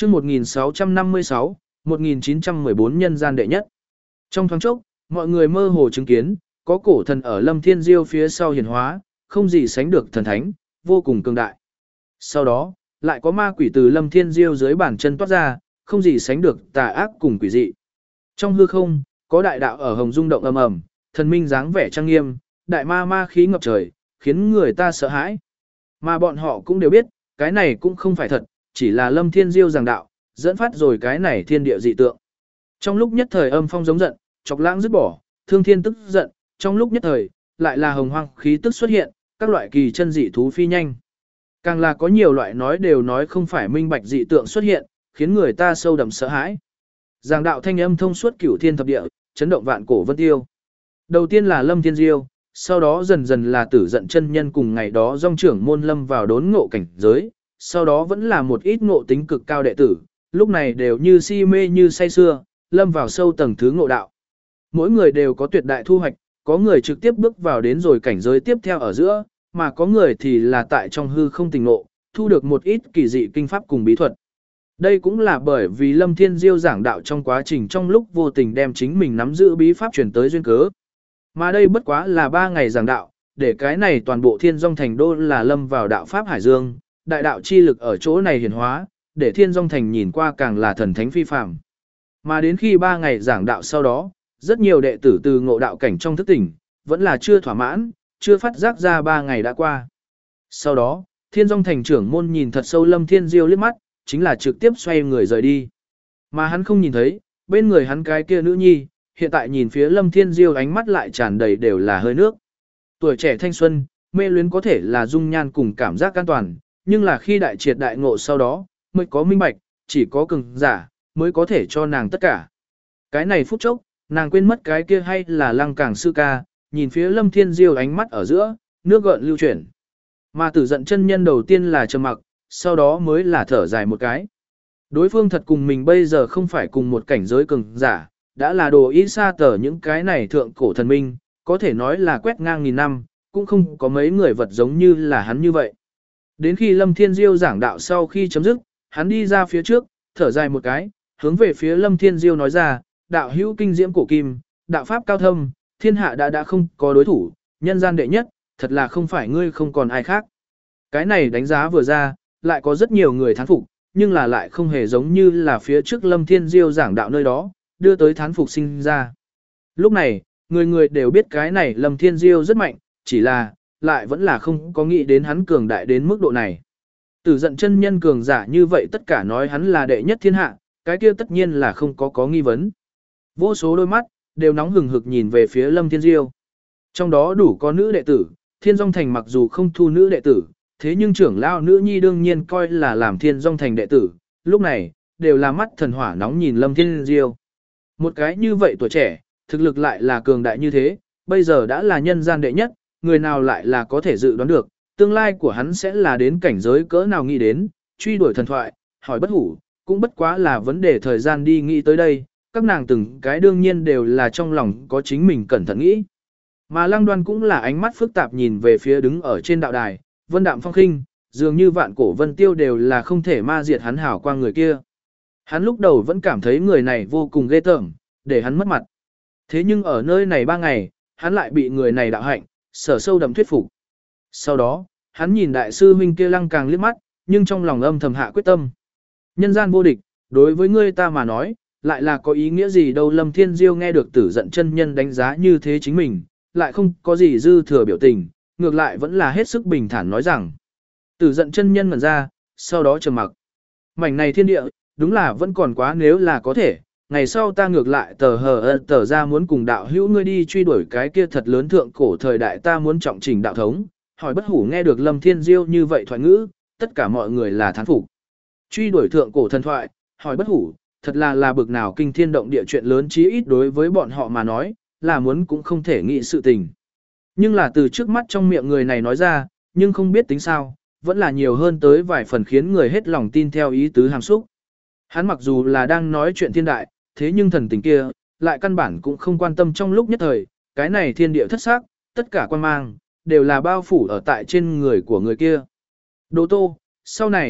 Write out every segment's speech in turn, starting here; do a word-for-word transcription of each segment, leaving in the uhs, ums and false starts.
chương một nghìn sáu trăm năm mươi sáu, một nghìn chín trăm mười bốn nhân gian đệ nhất. Trong thoáng chốc, mọi người mơ hồ chứng kiến, có cổ thần ở Lâm Thiên Diêu phía sau hiển hóa, không gì sánh được thần thánh, vô cùng cường đại. Sau đó, lại có ma quỷ từ Lâm Thiên Diêu dưới bàn chân toát ra, không gì sánh được tà ác cùng quỷ dị. Trong hư không, có đại đạo ở hồng rung động ầm ầm, thần minh dáng vẻ trang nghiêm, đại ma ma khí ngập trời, khiến người ta sợ hãi. Mà bọn họ cũng đều biết, cái này cũng không phải thật, chỉ là Lâm Thiên Diêu giảng đạo, dẫn phát rồi cái này thiên địa dị tượng. Trong lúc nhất thời âm phong giống giận, chọc lãng dứt bỏ, thương thiên tức giận, trong lúc nhất thời, lại là hồng hoang khí tức xuất hiện, các loại kỳ chân dị thú phi nhanh. Càng là có nhiều loại nói đều nói không phải minh bạch dị tượng xuất hiện, khiến người ta sâu đậm sợ hãi. Giảng đạo thanh âm thông suốt cửu thiên thập địa, chấn động vạn cổ vân tiêu. Đầu tiên là Lâm Thiên Diêu, sau đó dần dần là Tử Dận chân nhân cùng ngày đó dòng trưởng môn lâm vào đốn ngộ cảnh giới, sau đó vẫn là một ít ngộ tính cực cao đệ tử, lúc này đều như si mê như say xưa, lâm vào sâu tầng thứ ngộ đạo. Mỗi người đều có tuyệt đại thu hoạch, có người trực tiếp bước vào đến rồi cảnh giới tiếp theo ở giữa, mà có người thì là tại trong hư không tình ngộ, thu được một ít kỳ dị kinh pháp cùng bí thuật. Đây cũng là bởi vì Lâm Thiên Diêu giảng đạo trong quá trình trong lúc vô tình đem chính mình nắm giữ bí pháp truyền tới duyên cớ. Mà đây bất quá là ba ngày giảng đạo, để cái này toàn bộ Thiên Dung Thành đô là lâm vào đạo pháp hải dương, đại đạo chi lực ở chỗ này hiển hóa, để Thiên Dung Thành nhìn qua càng là thần thánh phi phàm. Mà đến khi ba ngày giảng đạo sau đó, rất nhiều đệ tử từ ngộ đạo cảnh trong thức tỉnh, vẫn là chưa thỏa mãn, chưa phát giác ra ba ngày đã qua. Sau đó, Thiên Dung Thành trưởng môn nhìn thật sâu Lâm Thiên Diêu liếc mắt, chính là trực tiếp xoay người rời đi. Mà hắn không nhìn thấy, bên người hắn cái kia nữ nhi, hiện tại nhìn phía Lâm Thiên Diêu ánh mắt lại tràn đầy đều là hơi nước. Tuổi trẻ thanh xuân, mê luyến có thể là dung nhan cùng cảm giác an toàn, nhưng là khi đại triệt đại ngộ sau đó, mới có minh bạch, chỉ có cường giả, mới có thể cho nàng tất cả. Cái này phút chốc, nàng quên mất cái kia hay là lăng càng sư ca, nhìn phía Lâm Thiên Diêu ánh mắt ở giữa, nước gợn lưu chuyển. Mà Tử Dận chân nhân đầu tiên là trầm mặc, sau đó mới là thở dài một cái. Đối phương thật cùng mình bây giờ không phải cùng một cảnh giới cường giả, đã là đồ ý xa tờ những cái này thượng cổ thần minh, có thể nói là quét ngang nghìn năm, cũng không có mấy người vật giống như là hắn như vậy. Đến khi Lâm Thiên Diêu giảng đạo sau khi chấm dứt, hắn đi ra phía trước, thở dài một cái, hướng về phía Lâm Thiên Diêu nói ra, đạo hữu kinh diễm cổ kim, đạo pháp cao thâm, thiên hạ đã đã không có đối thủ, nhân gian đệ nhất, thật là không phải ngươi không còn ai khác. Cái này đánh giá vừa ra, lại có rất nhiều người thán phục, nhưng là lại không hề giống như là phía trước Lâm Thiên Diêu giảng đạo nơi đó, đưa tới thán phục sinh ra. Lúc này, người người đều biết cái này Lâm Thiên Diêu rất mạnh, chỉ là, lại vẫn là không có nghĩ đến hắn cường đại đến mức độ này. Tử Dận chân nhân cường giả như vậy tất cả nói hắn là đệ nhất thiên hạ, cái kia tất nhiên là không có có nghi vấn. Vô số đôi mắt, đều nóng hừng hực nhìn về phía Lâm Thiên Diêu. Trong đó đủ có nữ đệ tử, Thiên Dung Thành mặc dù không thu nữ đệ tử, thế nhưng trưởng lão nữ nhi đương nhiên coi là làm Thiên Dung Thành đệ tử, lúc này, đều là mắt thần hỏa nóng nhìn Lâm Thiên Diêu. Một cái như vậy tuổi trẻ, thực lực lại là cường đại như thế, bây giờ đã là nhân gian đệ nhất, người nào lại là có thể dự đoán được, tương lai của hắn sẽ là đến cảnh giới cỡ nào nghĩ đến, truy đuổi thần thoại, hỏi bất hủ, cũng bất quá là vấn đề thời gian đi nghĩ tới đây, các nàng từng cái đương nhiên đều là trong lòng có chính mình cẩn thận nghĩ. Mà Lăng Đoan cũng là ánh mắt phức tạp nhìn về phía đứng ở trên đạo đài, vân đạm phong khinh, dường như vạn cổ vân tiêu đều là không thể ma diệt hắn hảo quang người kia. Hắn lúc đầu vẫn cảm thấy người này vô cùng ghê tởm, để hắn mất mặt. Thế nhưng ở nơi này ba ngày, hắn lại bị người này đạo hạnh, sở sâu đậm thuyết phục. Sau đó, hắn nhìn đại sư huynh kia Lăng càng liếc mắt, nhưng trong lòng âm thầm hạ quyết tâm. Nhân gian vô địch, đối với ngươi ta mà nói, lại là có ý nghĩa gì đâu. Lâm Thiên Diêu nghe được Tử Dận chân nhân đánh giá như thế chính mình, lại không có gì dư thừa biểu tình, ngược lại vẫn là hết sức bình thản nói rằng. Tử Dận chân nhân ngẩn ra, sau đó trầm mặc. Mảnh này thiên địa, đúng là vẫn còn quá nếu là có thể, ngày sau ta ngược lại tờ hờ tờ ra muốn cùng đạo hữu ngươi đi truy đuổi cái kia thật lớn thượng cổ thời đại ta muốn trọng trình đạo thống. Hỏi bất hủ nghe được Lâm Thiên Diêu như vậy thoại ngữ, tất cả mọi người là thán phục. Truy đuổi thượng cổ thần thoại, hỏi bất hủ, thật là là bực nào kinh thiên động địa chuyện lớn chí ít đối với bọn họ mà nói, là muốn cũng không thể nghĩ sự tình. Nhưng là từ trước mắt trong miệng người này nói ra, nhưng không biết tính sao, vẫn là nhiều hơn tới vài phần khiến người hết lòng tin theo ý tứ hàm xúc. Hắn mặc dù là đang nói chuyện thiên đại, thế nhưng thần tình kia, lại căn bản cũng không quan tâm trong lúc nhất thời, cái này thiên địa thất xác, tất cả quan mang, đều là bao phủ ở tại trên người của người kia. Đỗ Tô, sau này,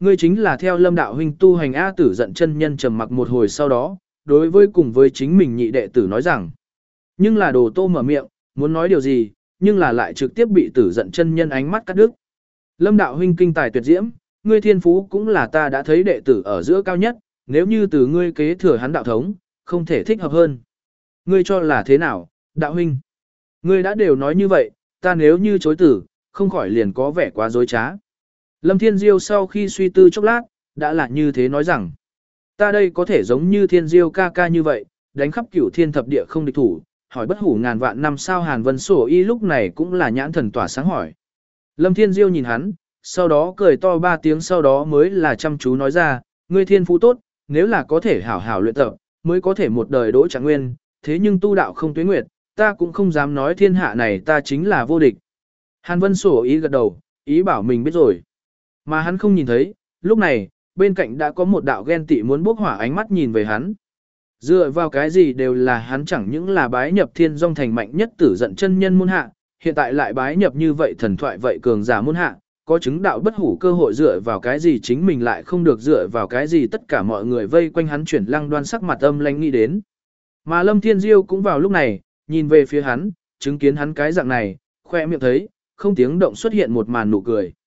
ngươi chính là theo Lâm đạo huynh tu hành A Tử giận chân nhân trầm mặc một hồi sau đó, đối với cùng với chính mình nhị đệ tử nói rằng. Nhưng là Đồ Tô mở miệng, muốn nói điều gì, nhưng là lại trực tiếp bị Tử giận chân nhân ánh mắt cắt đứt. Lâm đạo huynh kinh tài tuyệt diễm, ngươi thiên phú cũng là ta đã thấy đệ tử ở giữa cao nhất, nếu như từ ngươi kế thừa hắn đạo thống, không thể thích hợp hơn. Ngươi cho là thế nào, đạo huynh? Ngươi đã đều nói như vậy, ta nếu như chối tử, không khỏi liền có vẻ quá dối trá. Lâm Thiên Diêu sau khi suy tư chốc lát, đã là như thế nói rằng, ta đây có thể giống như Thiên Diêu ca ca như vậy, đánh khắp cửu thiên thập địa không địch thủ, hỏi bất hủ ngàn vạn năm sao Hàn Vân Sổ Y lúc này cũng là nhãn thần tỏa sáng hỏi. Lâm Thiên Diêu nhìn hắn, sau đó cười to ba tiếng sau đó mới là chăm chú nói ra, ngươi thiên phú tốt, nếu là có thể hảo hảo luyện tập, mới có thể một đời đỗ trạng nguyên, thế nhưng tu đạo không tuế nguyệt, ta cũng không dám nói thiên hạ này ta chính là vô địch. Hàn Vân Sổ ý gật đầu, ý bảo mình biết rồi. Mà hắn không nhìn thấy, lúc này, bên cạnh đã có một đạo ghen tị muốn bốc hỏa ánh mắt nhìn về hắn. Dựa vào cái gì đều là hắn chẳng những là bái nhập thiên dòng thành mạnh nhất tử giận chân nhân môn hạ, hiện tại lại bái nhập như vậy thần thoại vậy cường giả môn hạ, có chứng đạo bất hủ cơ hội dựa vào cái gì chính mình lại không được dựa vào cái gì tất cả mọi người vây quanh hắn chuyển lăng đoan sắc mặt âm lãnh nghĩ đến. Mà Lâm Thiên Diêu cũng vào lúc này, nhìn về phía hắn, chứng kiến hắn cái dạng này, khoe miệng thấy, không tiếng động xuất hiện một màn nụ cười.